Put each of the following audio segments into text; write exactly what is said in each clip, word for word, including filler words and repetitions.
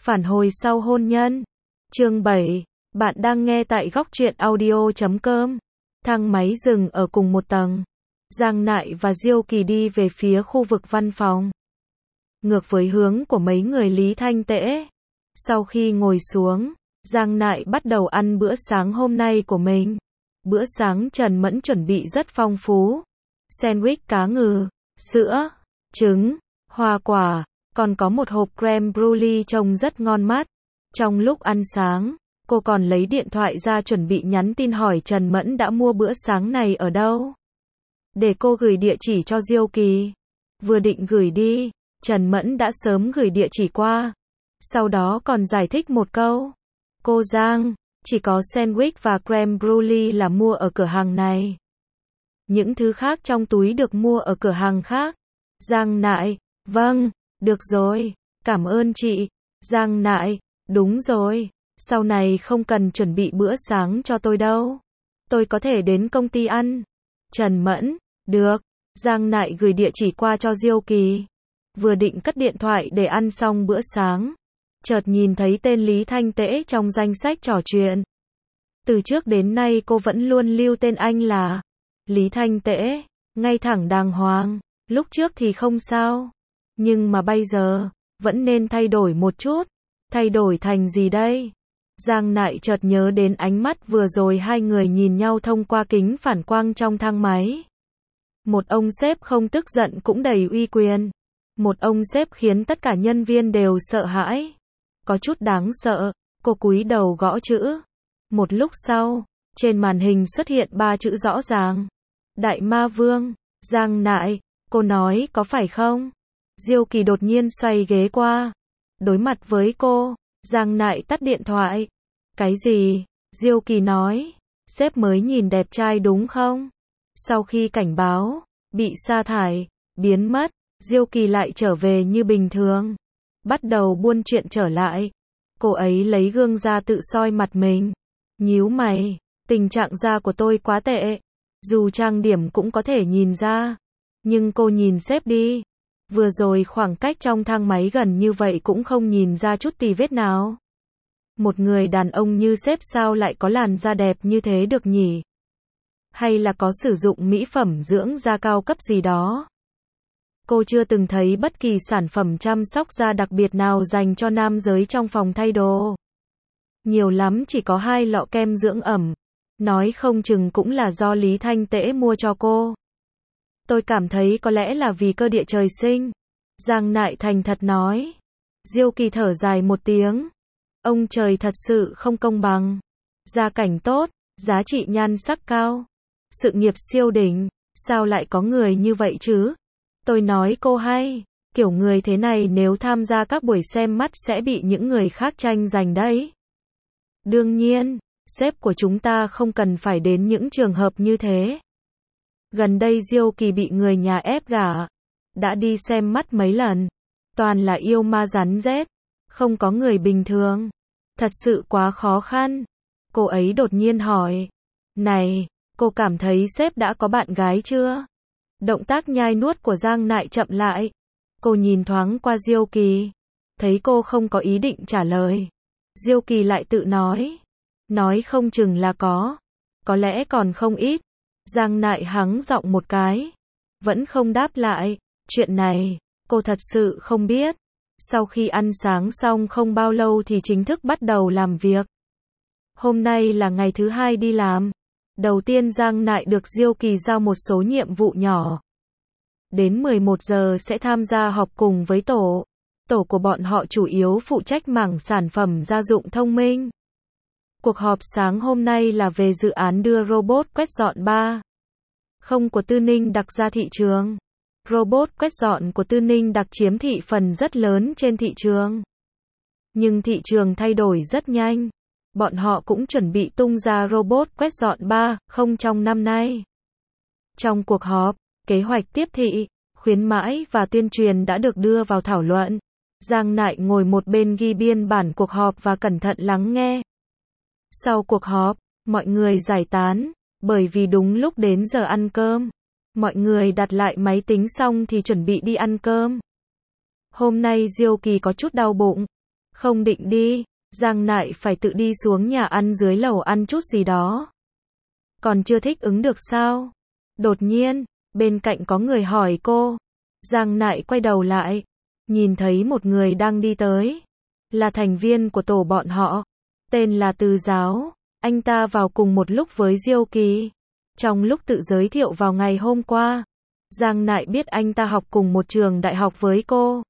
Phản hồi sau hôn nhân. Chương bảy. Bạn đang nghe tại góc truyện audio chấm com. Thang máy dừng ở cùng một tầng. Giang Nại và Diêu Kỳ đi về phía khu vực văn phòng. Ngược với hướng của mấy người Lý Thanh Tễ. Sau khi ngồi xuống, Giang Nại bắt đầu ăn bữa sáng hôm nay của mình. Bữa sáng Trần Mẫn chuẩn bị rất phong phú. Sandwich cá ngừ, sữa, trứng, hoa quả, còn có một hộp creme brulee trông rất ngon mắt. Trong lúc ăn sáng, cô còn lấy điện thoại ra chuẩn bị nhắn tin hỏi Trần Mẫn đã mua bữa sáng này ở đâu. Để cô gửi địa chỉ cho Diêu Kỳ. Vừa định gửi đi, Trần Mẫn đã sớm gửi địa chỉ qua. Sau đó còn giải thích một câu. Cô Giang, chỉ có sandwich và creme brulee là mua ở cửa hàng này. Những thứ khác trong túi được mua ở cửa hàng khác. Giang Nại, vâng, được rồi, cảm ơn chị. Giang Nại, đúng rồi, sau này không cần chuẩn bị bữa sáng cho tôi đâu. Tôi có thể đến công ty ăn. Trần Mẫn, được. Giang Nại gửi địa chỉ qua cho Diêu Kỳ. Vừa định cất điện thoại để ăn xong bữa sáng, chợt nhìn thấy tên Lý Thanh Tễ trong danh sách trò chuyện. Từ trước đến nay cô vẫn luôn lưu tên anh là Lý Thanh Tễ, ngay thẳng đàng hoàng. Lúc trước thì không sao, nhưng mà bây giờ vẫn nên thay đổi một chút. Thay đổi thành gì đây? Giang Nại chợt nhớ đến ánh mắt vừa rồi hai người nhìn nhau thông qua kính phản quang trong thang máy. Một ông sếp không tức giận cũng đầy uy quyền. Một ông sếp khiến tất cả nhân viên đều sợ hãi. Có chút đáng sợ. Cô cúi đầu gõ chữ. Một lúc sau, trên màn hình xuất hiện ba chữ rõ ràng. Đại Ma Vương. Giang Nại, cô nói có phải không? Diêu Kỳ đột nhiên xoay ghế qua. Đối mặt với cô, Giang Nại tắt điện thoại. Cái gì? Diêu Kỳ nói. Sếp mới nhìn đẹp trai đúng không? Sau khi cảnh báo, bị sa thải, biến mất, Diêu Kỳ lại trở về như bình thường. Bắt đầu buôn chuyện trở lại. Cô ấy lấy gương ra tự soi mặt mình. Nhíu mày, tình trạng da của tôi quá tệ. Dù trang điểm cũng có thể nhìn ra. Nhưng cô nhìn sếp đi. Vừa rồi khoảng cách trong thang máy gần như vậy cũng không nhìn ra chút tì vết nào. Một người đàn ông như sếp sao lại có làn da đẹp như thế được nhỉ? Hay là có sử dụng mỹ phẩm dưỡng da cao cấp gì đó? Cô chưa từng thấy bất kỳ sản phẩm chăm sóc da đặc biệt nào dành cho nam giới trong phòng thay đồ. Nhiều lắm chỉ có hai lọ kem dưỡng ẩm. Nói không chừng cũng là do Lý Thanh Tễ mua cho cô. Tôi cảm thấy có lẽ là vì cơ địa trời sinh. Giang Nại thành thật nói. Diêu Kỳ thở dài một tiếng. Ông trời thật sự không công bằng. Gia cảnh tốt, giá trị nhan sắc cao, sự nghiệp siêu đỉnh, sao lại có người như vậy chứ? Tôi nói cô hay, kiểu người thế này nếu tham gia các buổi xem mắt sẽ bị những người khác tranh giành đấy. Đương nhiên, sếp của chúng ta không cần phải đến những trường hợp như thế. Gần đây Diêu Kỳ bị người nhà ép gả, đã đi xem mắt mấy lần, toàn là yêu ma rắn rết, không có người bình thường. Thật sự quá khó khăn. Cô ấy đột nhiên hỏi, này, cô cảm thấy sếp đã có bạn gái chưa? Động tác nhai nuốt của Giang Nại chậm lại. Cô nhìn thoáng qua Diêu Kỳ, thấy cô không có ý định trả lời. Diêu Kỳ lại tự nói, nói không chừng là có, có lẽ còn không ít. Giang Nại hắng giọng một cái, vẫn không đáp lại. Chuyện này, cô thật sự không biết. Sau khi ăn sáng xong không bao lâu thì chính thức bắt đầu làm việc. Hôm nay là ngày thứ hai đi làm. Đầu tiên Giang Nại được Diêu Kỳ giao một số nhiệm vụ nhỏ. Đến mười một giờ sẽ tham gia họp cùng với tổ. Tổ của bọn họ chủ yếu phụ trách mảng sản phẩm gia dụng thông minh. Cuộc họp sáng hôm nay là về dự án đưa robot quét dọn ba không của Tư Ninh Đặc ra thị trường. Robot quét dọn của Tư Ninh Đặc chiếm thị phần rất lớn trên thị trường. Nhưng thị trường thay đổi rất nhanh. Bọn họ cũng chuẩn bị tung ra robot quét dọn ba không trong năm nay. Trong cuộc họp, kế hoạch tiếp thị, khuyến mãi và tuyên truyền đã được đưa vào thảo luận. Giang Nại ngồi một bên ghi biên bản cuộc họp và cẩn thận lắng nghe. Sau cuộc họp, mọi người giải tán, bởi vì đúng lúc đến giờ ăn cơm. Mọi người đặt lại máy tính xong thì chuẩn bị đi ăn cơm. Hôm nay Diêu Kỳ có chút đau bụng. Không định đi, Giang Nại phải tự đi xuống nhà ăn dưới lầu ăn chút gì đó. Còn chưa thích ứng được sao? Đột nhiên, bên cạnh có người hỏi cô. Giang Nại quay đầu lại, nhìn thấy một người đang đi tới. Là thành viên của tổ bọn họ, tên là Từ Giáo. Anh ta vào cùng một lúc với Diêu Kỳ. Trong lúc tự giới thiệu vào ngày hôm qua, Giang Nại biết anh ta học cùng một trường đại học với cô.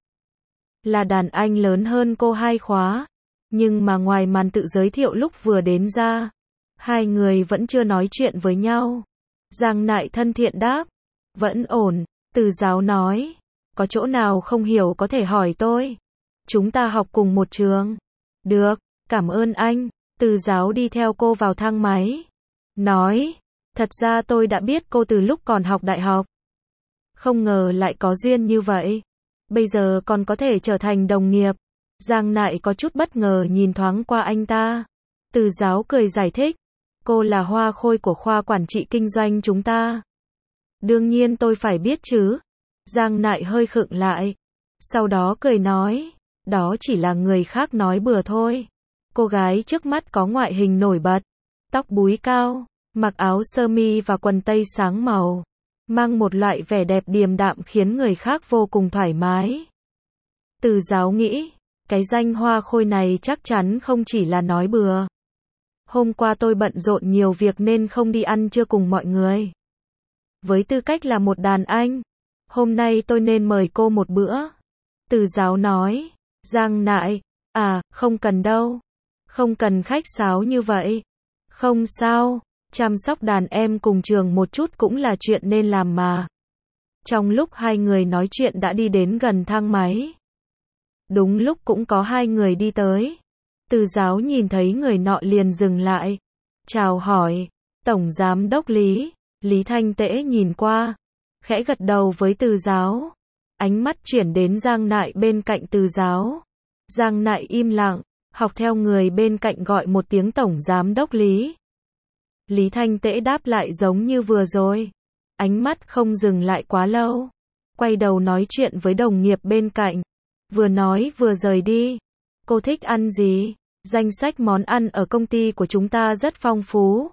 Là đàn anh lớn hơn cô hai khóa. Nhưng mà ngoài màn tự giới thiệu lúc vừa đến ra, hai người vẫn chưa nói chuyện với nhau. Giang Nại thân thiện đáp, vẫn ổn. Từ Giáo nói, có chỗ nào không hiểu có thể hỏi tôi. Chúng ta học cùng một trường. Được, cảm ơn anh. Từ Giáo đi theo cô vào thang máy. Nói, thật ra tôi đã biết cô từ lúc còn học đại học. Không ngờ lại có duyên như vậy. Bây giờ còn có thể trở thành đồng nghiệp. Giang Nại có chút bất ngờ nhìn thoáng qua anh ta. Từ Giáo cười giải thích, cô là hoa khôi của khoa quản trị kinh doanh chúng ta. Đương nhiên tôi phải biết chứ. Giang Nại hơi khựng lại. Sau đó cười nói, đó chỉ là người khác nói bừa thôi. Cô gái trước mắt có ngoại hình nổi bật, tóc búi cao, mặc áo sơ mi và quần tây sáng màu, mang một loại vẻ đẹp điềm đạm khiến người khác vô cùng thoải mái. Từ Giáo nghĩ, cái danh hoa khôi này chắc chắn không chỉ là nói bừa. Hôm qua tôi bận rộn nhiều việc nên không đi ăn trưa cùng mọi người. Với tư cách là một đàn anh, hôm nay tôi nên mời cô một bữa. Từ Giáo nói, Giang Nại, à, không cần đâu. Không cần khách sáo như vậy. Không sao, chăm sóc đàn em cùng trường một chút cũng là chuyện nên làm mà. Trong lúc hai người nói chuyện đã đi đến gần thang máy. Đúng lúc cũng có hai người đi tới. Từ Giáo nhìn thấy người nọ liền dừng lại. Chào hỏi, Tổng Giám đốc Lý. Lý Thanh Tễ nhìn qua, khẽ gật đầu với Từ Giáo. Ánh mắt chuyển đến Giang Nại bên cạnh Từ Giáo. Giang Nại im lặng, học theo người bên cạnh gọi một tiếng Tổng Giám đốc Lý. Lý Thanh Tễ đáp lại giống như vừa rồi. Ánh mắt không dừng lại quá lâu. Quay đầu nói chuyện với đồng nghiệp bên cạnh. Vừa nói vừa rời đi. Cô thích ăn gì? Danh sách món ăn ở công ty của chúng ta rất phong phú.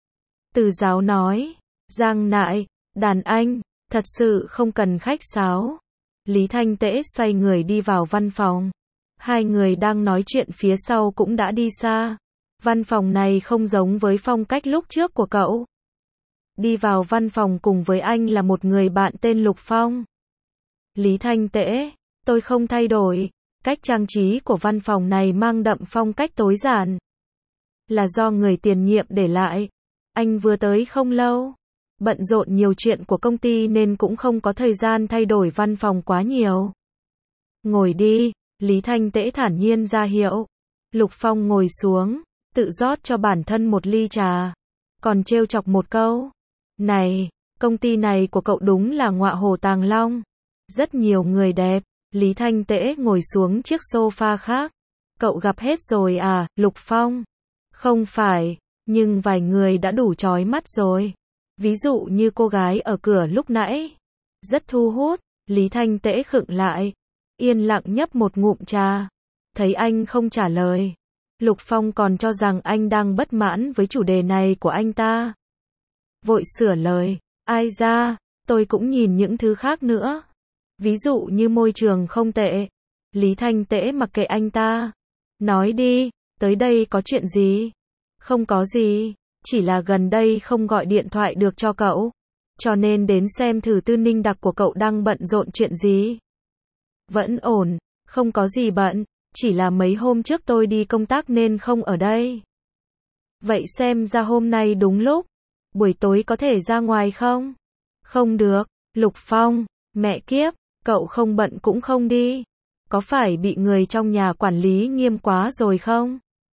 Từ Giáo nói. Giang Nại, đàn anh, thật sự không cần khách sáo. Lý Thanh Tễ xoay người đi vào văn phòng. Hai người đang nói chuyện phía sau cũng đã đi xa. Văn phòng này không giống với phong cách lúc trước của cậu. Đi vào văn phòng cùng với anh là một người bạn tên Lục Phong. Lý Thanh Tễ, tôi không thay đổi. Cách trang trí của văn phòng này mang đậm phong cách tối giản. Là do người tiền nhiệm để lại. Anh vừa tới không lâu. Bận rộn nhiều chuyện của công ty nên cũng không có thời gian thay đổi văn phòng quá nhiều. Ngồi đi, Lý Thanh Tễ thản nhiên ra hiệu. Lục Phong ngồi xuống, tự rót cho bản thân một ly trà. Còn trêu chọc một câu. Này, công ty này của cậu đúng là ngọa hổ tàng long. Rất nhiều người đẹp. Lý Thanh Tễ ngồi xuống chiếc sofa khác. Cậu gặp hết rồi à, Lục Phong? Không phải, nhưng vài người đã đủ chói mắt rồi. Ví dụ như cô gái ở cửa lúc nãy. Rất thu hút. Lý Thanh Tễ khựng lại. Yên lặng nhấp một ngụm trà. Thấy anh không trả lời. Lục Phong còn cho rằng anh đang bất mãn với chủ đề này của anh ta. Vội sửa lời. Ai ra, tôi cũng nhìn những thứ khác nữa. Ví dụ như môi trường không tệ. Lý Thanh Tễ mặc kệ anh ta. Nói đi, tới đây có chuyện gì? Không có gì. Chỉ là gần đây không gọi điện thoại được cho cậu. Cho nên đến xem thử Tư Ninh Đặc của cậu đang bận rộn chuyện gì. Vẫn ổn, không có gì bận. Chỉ là mấy hôm trước tôi đi công tác nên không ở đây. Vậy xem ra hôm nay đúng lúc. Buổi tối có thể ra ngoài không? Không được. Lục Phong, mẹ kiếp, cậu không bận cũng không đi. Có phải bị người trong nhà quản lý nghiêm quá rồi không?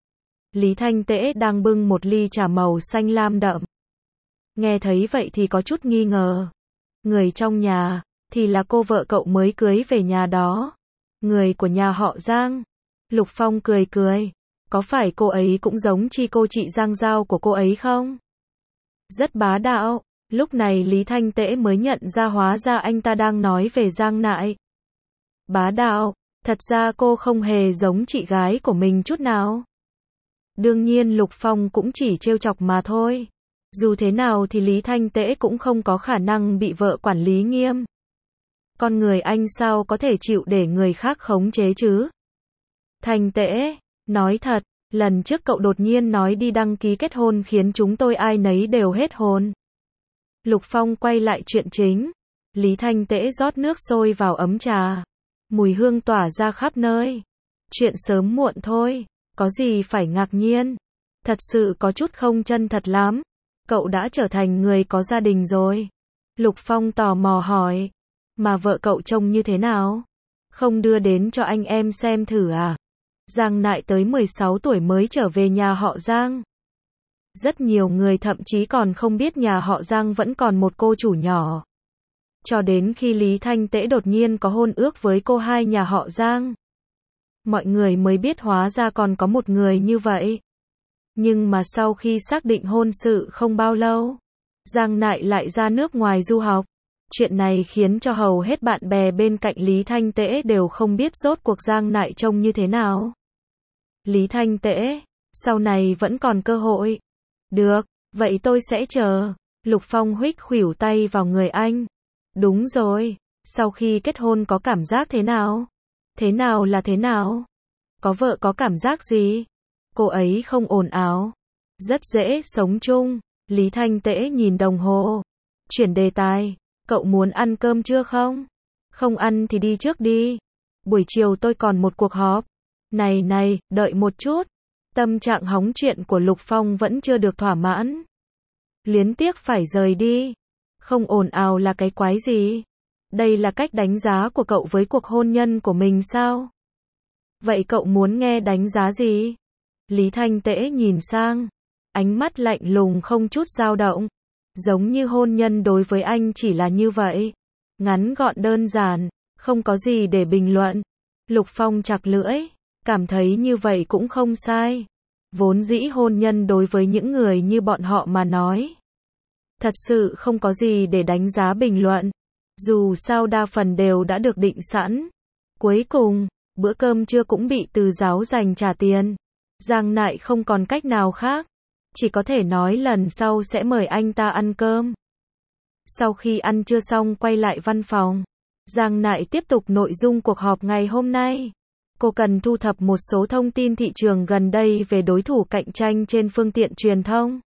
Lý Thanh Tễ đang bưng một ly trà màu xanh lam đậm. Nghe thấy vậy thì có chút nghi ngờ. Người trong nhà, thì là cô vợ cậu mới cưới về nhà đó. Người của nhà họ Giang. Lục Phong cười cười. Có phải cô ấy cũng giống chi cô chị Giang Giao của cô ấy không? Rất bá đạo. Lúc này Lý Thanh Tễ mới nhận ra hóa ra anh ta đang nói về Giang Nại. Bá đạo, Thật ra cô không hề giống chị gái của mình chút nào. Đương nhiên Lục Phong cũng chỉ trêu chọc mà thôi. Dù thế nào thì Lý Thanh Tễ cũng không có khả năng bị vợ quản lý nghiêm. Con người anh sao có thể chịu để người khác khống chế chứ? Thanh Tễ, nói thật, lần trước cậu đột nhiên nói đi đăng ký kết hôn khiến chúng tôi ai nấy đều hết hồn. Lục Phong quay lại chuyện chính. Lý Thanh Tễ rót nước sôi vào ấm trà. Mùi hương tỏa ra khắp nơi. Chuyện sớm muộn thôi, có gì phải ngạc nhiên. Thật sự có chút không chân thật lắm. Cậu đã trở thành người có gia đình rồi. Lục Phong tò mò hỏi. Mà vợ cậu trông như thế nào? Không đưa đến cho anh em xem thử à? Giang Nại tới mười sáu tuổi mới trở về nhà họ Giang. Rất nhiều người thậm chí còn không biết nhà họ Giang vẫn còn một cô chủ nhỏ. Cho đến khi Lý Thanh Tễ đột nhiên có hôn ước với cô hai nhà họ Giang. Mọi người mới biết hóa ra còn có một người như vậy. Nhưng mà sau khi xác định hôn sự không bao lâu, Giang Nại lại ra nước ngoài du học. Chuyện này khiến cho hầu hết bạn bè bên cạnh Lý Thanh Tễ đều không biết rốt cuộc Giang Nại trông như thế nào. Lý Thanh Tễ, sau này vẫn còn cơ hội. Được, vậy tôi sẽ chờ. Lục Phong huých khuỷu tay vào người anh. Đúng rồi, sau khi kết hôn có cảm giác thế nào? Thế nào là thế nào? Có vợ có cảm giác gì? Cô ấy không ồn ào. Rất dễ sống chung. Lý Thanh Tễ nhìn đồng hồ. Chuyển đề tài. Cậu muốn ăn cơm chưa không? Không ăn thì đi trước đi. Buổi chiều tôi còn một cuộc họp. Này này, đợi một chút. Tâm trạng hóng chuyện của Lục Phong vẫn chưa được thỏa mãn. Luyến tiếc phải rời đi. Không ồn ào là cái quái gì? Đây là cách đánh giá của cậu với cuộc hôn nhân của mình sao? Vậy cậu muốn nghe đánh giá gì? Lý Thanh Tễ nhìn sang. Ánh mắt lạnh lùng không chút dao động. Giống như hôn nhân đối với anh chỉ là như vậy. Ngắn gọn đơn giản, không có gì để bình luận. Lục Phong chặt lưỡi, cảm thấy như vậy cũng không sai. Vốn dĩ hôn nhân đối với những người như bọn họ mà nói. Thật sự không có gì để đánh giá bình luận. Dù sao đa phần đều đã được định sẵn. Cuối cùng, bữa cơm trưa cũng bị Từ Giáo dành trả tiền. Giang Nại không còn cách nào khác. Chỉ có thể nói lần sau sẽ mời anh ta ăn cơm. Sau khi ăn trưa xong quay lại văn phòng. Giang Nại tiếp tục nội dung cuộc họp ngày hôm nay. Cô cần thu thập một số thông tin thị trường gần đây về đối thủ cạnh tranh trên phương tiện truyền thông.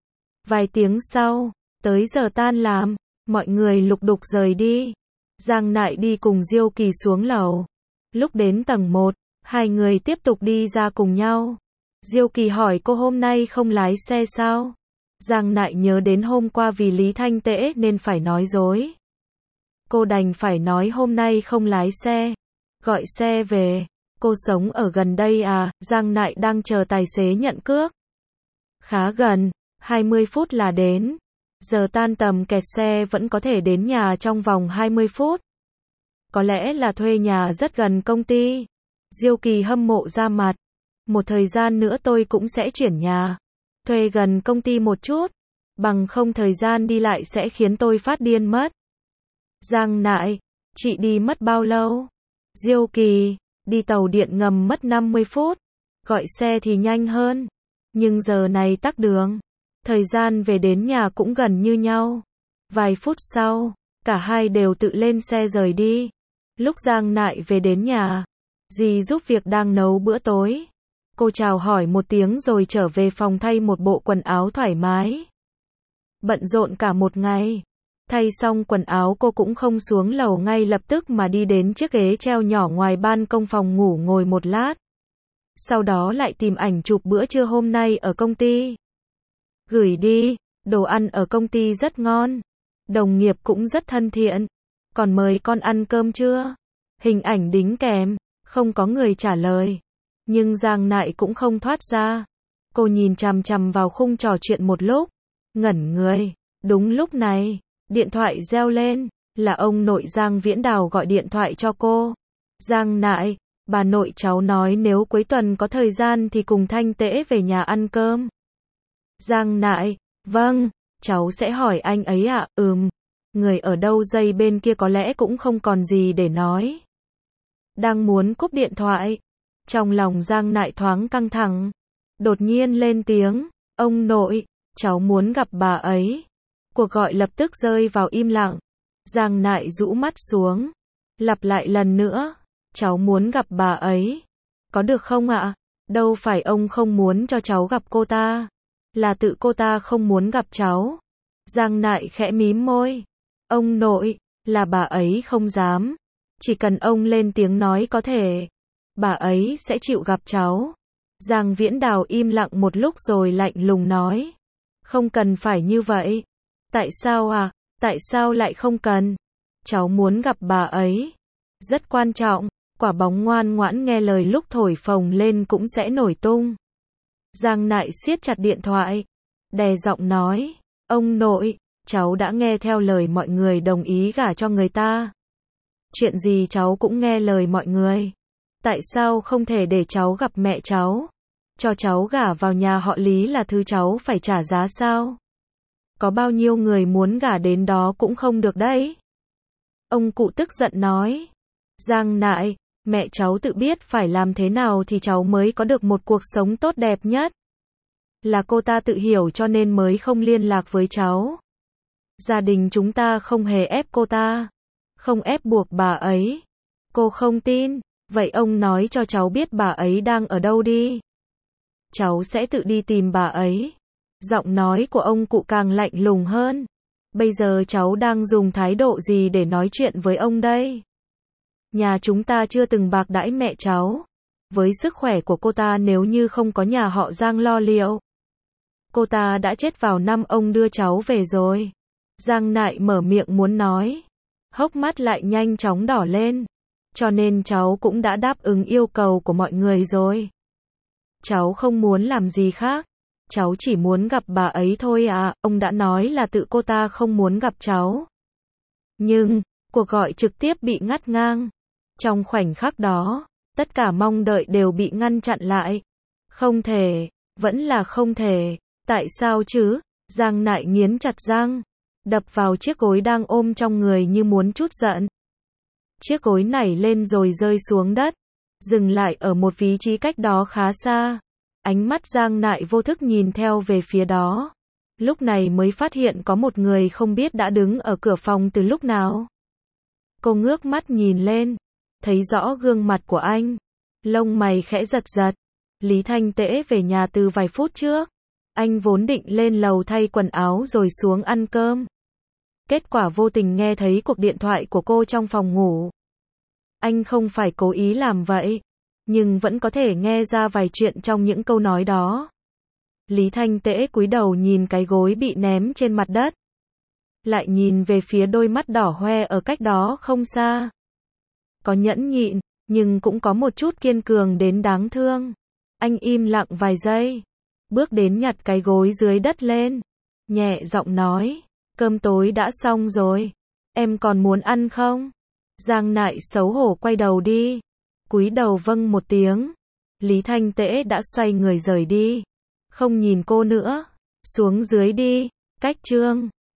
Vài tiếng sau, tới giờ tan làm, mọi người lục đục rời đi. Giang Nại đi cùng Diêu Kỳ xuống lầu. Lúc đến tầng một, hai người tiếp tục đi ra cùng nhau. Diêu Kỳ hỏi cô hôm nay không lái xe sao? Giang Nại nhớ đến hôm qua vì Lý Thanh Tễ nên phải nói dối. Cô đành phải nói hôm nay không lái xe. Gọi xe về. Cô sống ở gần đây à? Giang Nại đang chờ tài xế nhận cước. Khá gần, hai mươi phút là đến. Giờ tan tầm kẹt xe vẫn có thể đến nhà trong vòng hai mươi phút. Có lẽ là thuê nhà rất gần công ty. Diêu Kỳ hâm mộ ra mặt. Một thời gian nữa tôi cũng sẽ chuyển nhà. Thuê gần công ty một chút. Bằng không thời gian đi lại sẽ khiến tôi phát điên mất. Giang Nại, chị đi mất bao lâu? Diêu Kỳ, đi tàu điện ngầm mất năm mươi phút. Gọi xe thì nhanh hơn. Nhưng giờ này tắc đường. Thời gian về đến nhà cũng gần như nhau. Vài phút sau, cả hai đều tự lên xe rời đi. Lúc Giang Nại về đến nhà, dì giúp việc đang nấu bữa tối. Cô chào hỏi một tiếng rồi trở về phòng thay một bộ quần áo thoải mái. Bận rộn cả một ngày. Thay xong quần áo cô cũng không xuống lầu ngay lập tức mà đi đến chiếc ghế treo nhỏ ngoài ban công phòng ngủ ngồi một lát. Sau đó lại tìm ảnh chụp bữa trưa hôm nay ở công ty. Gửi đi, đồ ăn ở công ty rất ngon. Đồng nghiệp cũng rất thân thiện. Còn mời con ăn cơm chưa? Hình ảnh đính kèm, không có người trả lời. Nhưng Giang Nại cũng không thoát ra. Cô nhìn chằm chằm vào khung trò chuyện một lúc. Ngẩn người. Đúng lúc này, điện thoại reo lên. Là ông nội Giang Viễn Đào gọi điện thoại cho cô. Giang Nại, bà nội cháu nói nếu cuối tuần có thời gian thì cùng Thanh Tễ về nhà ăn cơm. Giang Nại, vâng, cháu sẽ hỏi anh ấy ạ, à, ừm. Người ở đâu dây bên kia có lẽ cũng không còn gì để nói. Đang muốn cúp điện thoại, trong lòng Giang Nại thoáng căng thẳng, đột nhiên lên tiếng, ông nội, cháu muốn gặp bà ấy. Cuộc gọi lập tức rơi vào im lặng. Giang Nại rũ mắt xuống, lặp lại lần nữa, cháu muốn gặp bà ấy. Có được không ạ? Đâu phải ông không muốn cho cháu gặp cô ta, là tự cô ta không muốn gặp cháu. Giang Nại khẽ mím môi, ông nội, là bà ấy không dám. Chỉ cần ông lên tiếng nói có thể, bà ấy sẽ chịu gặp cháu. Giang Viễn Đào im lặng một lúc rồi lạnh lùng nói, không cần phải như vậy. Tại sao à? Tại sao lại không cần? Cháu muốn gặp bà ấy. Rất quan trọng, quả bóng ngoan ngoãn nghe lời lúc thổi phồng lên cũng sẽ nổi tung. Giang Nại siết chặt điện thoại, đè giọng nói, ông nội, cháu đã nghe theo lời mọi người đồng ý gả cho người ta. Chuyện gì cháu cũng nghe lời mọi người. Tại sao không thể để cháu gặp mẹ cháu? Cho cháu gả vào nhà họ Lý là thứ cháu phải trả giá sao? Có bao nhiêu người muốn gả đến đó cũng không được đấy. Ông cụ tức giận nói, Giang Nại, mẹ cháu tự biết phải làm thế nào thì cháu mới có được một cuộc sống tốt đẹp nhất. Là cô ta tự hiểu cho nên mới không liên lạc với cháu. Gia đình chúng ta không hề ép cô ta, không ép buộc bà ấy. Cô không tin, vậy ông nói cho cháu biết bà ấy đang ở đâu đi. Cháu sẽ tự đi tìm bà ấy. Giọng nói của ông cụ càng lạnh lùng hơn. Bây giờ cháu đang dùng thái độ gì để nói chuyện với ông đây? Nhà chúng ta chưa từng bạc đãi mẹ cháu. Với sức khỏe của cô ta nếu như không có nhà họ Giang lo liệu, cô ta đã chết vào năm ông đưa cháu về rồi. Giang Nại mở miệng muốn nói, hốc mắt lại nhanh chóng đỏ lên. Cho nên cháu cũng đã đáp ứng yêu cầu của mọi người rồi. Cháu không muốn làm gì khác. Cháu chỉ muốn gặp bà ấy thôi à, ông đã nói là tự cô ta không muốn gặp cháu. Nhưng, cuộc gọi trực tiếp bị ngắt ngang. Trong khoảnh khắc đó, tất cả mong đợi đều bị ngăn chặn lại. Không thể, vẫn là không thể, tại sao chứ? Giang Nại nghiến chặt răng, đập vào chiếc gối đang ôm trong người như muốn trút giận. Chiếc gối nảy lên rồi rơi xuống đất, dừng lại ở một vị trí cách đó khá xa. Ánh mắt Giang Nại vô thức nhìn theo về phía đó. Lúc này mới phát hiện có một người không biết đã đứng ở cửa phòng từ lúc nào. Cô ngước mắt nhìn lên, thấy rõ gương mặt của anh. Lông mày khẽ giật giật. Lý Thanh Tễ về nhà từ vài phút trước. Anh vốn định lên lầu thay quần áo rồi xuống ăn cơm. Kết quả vô tình nghe thấy cuộc điện thoại của cô trong phòng ngủ. Anh không phải cố ý làm vậy, nhưng vẫn có thể nghe ra vài chuyện trong những câu nói đó. Lý Thanh Tễ cúi đầu nhìn cái gối bị ném trên mặt đất. Lại nhìn về phía đôi mắt đỏ hoe ở cách đó không xa. Có nhẫn nhịn, nhưng cũng có một chút kiên cường đến đáng thương. Anh im lặng vài giây, bước đến nhặt cái gối dưới đất lên. Nhẹ giọng nói, cơm tối đã xong rồi, em còn muốn ăn không? Giang Nại xấu hổ quay đầu đi, cúi đầu vâng một tiếng. Lý Thanh Tễ đã xoay người rời đi, không nhìn cô nữa. Xuống dưới đi, cách chương.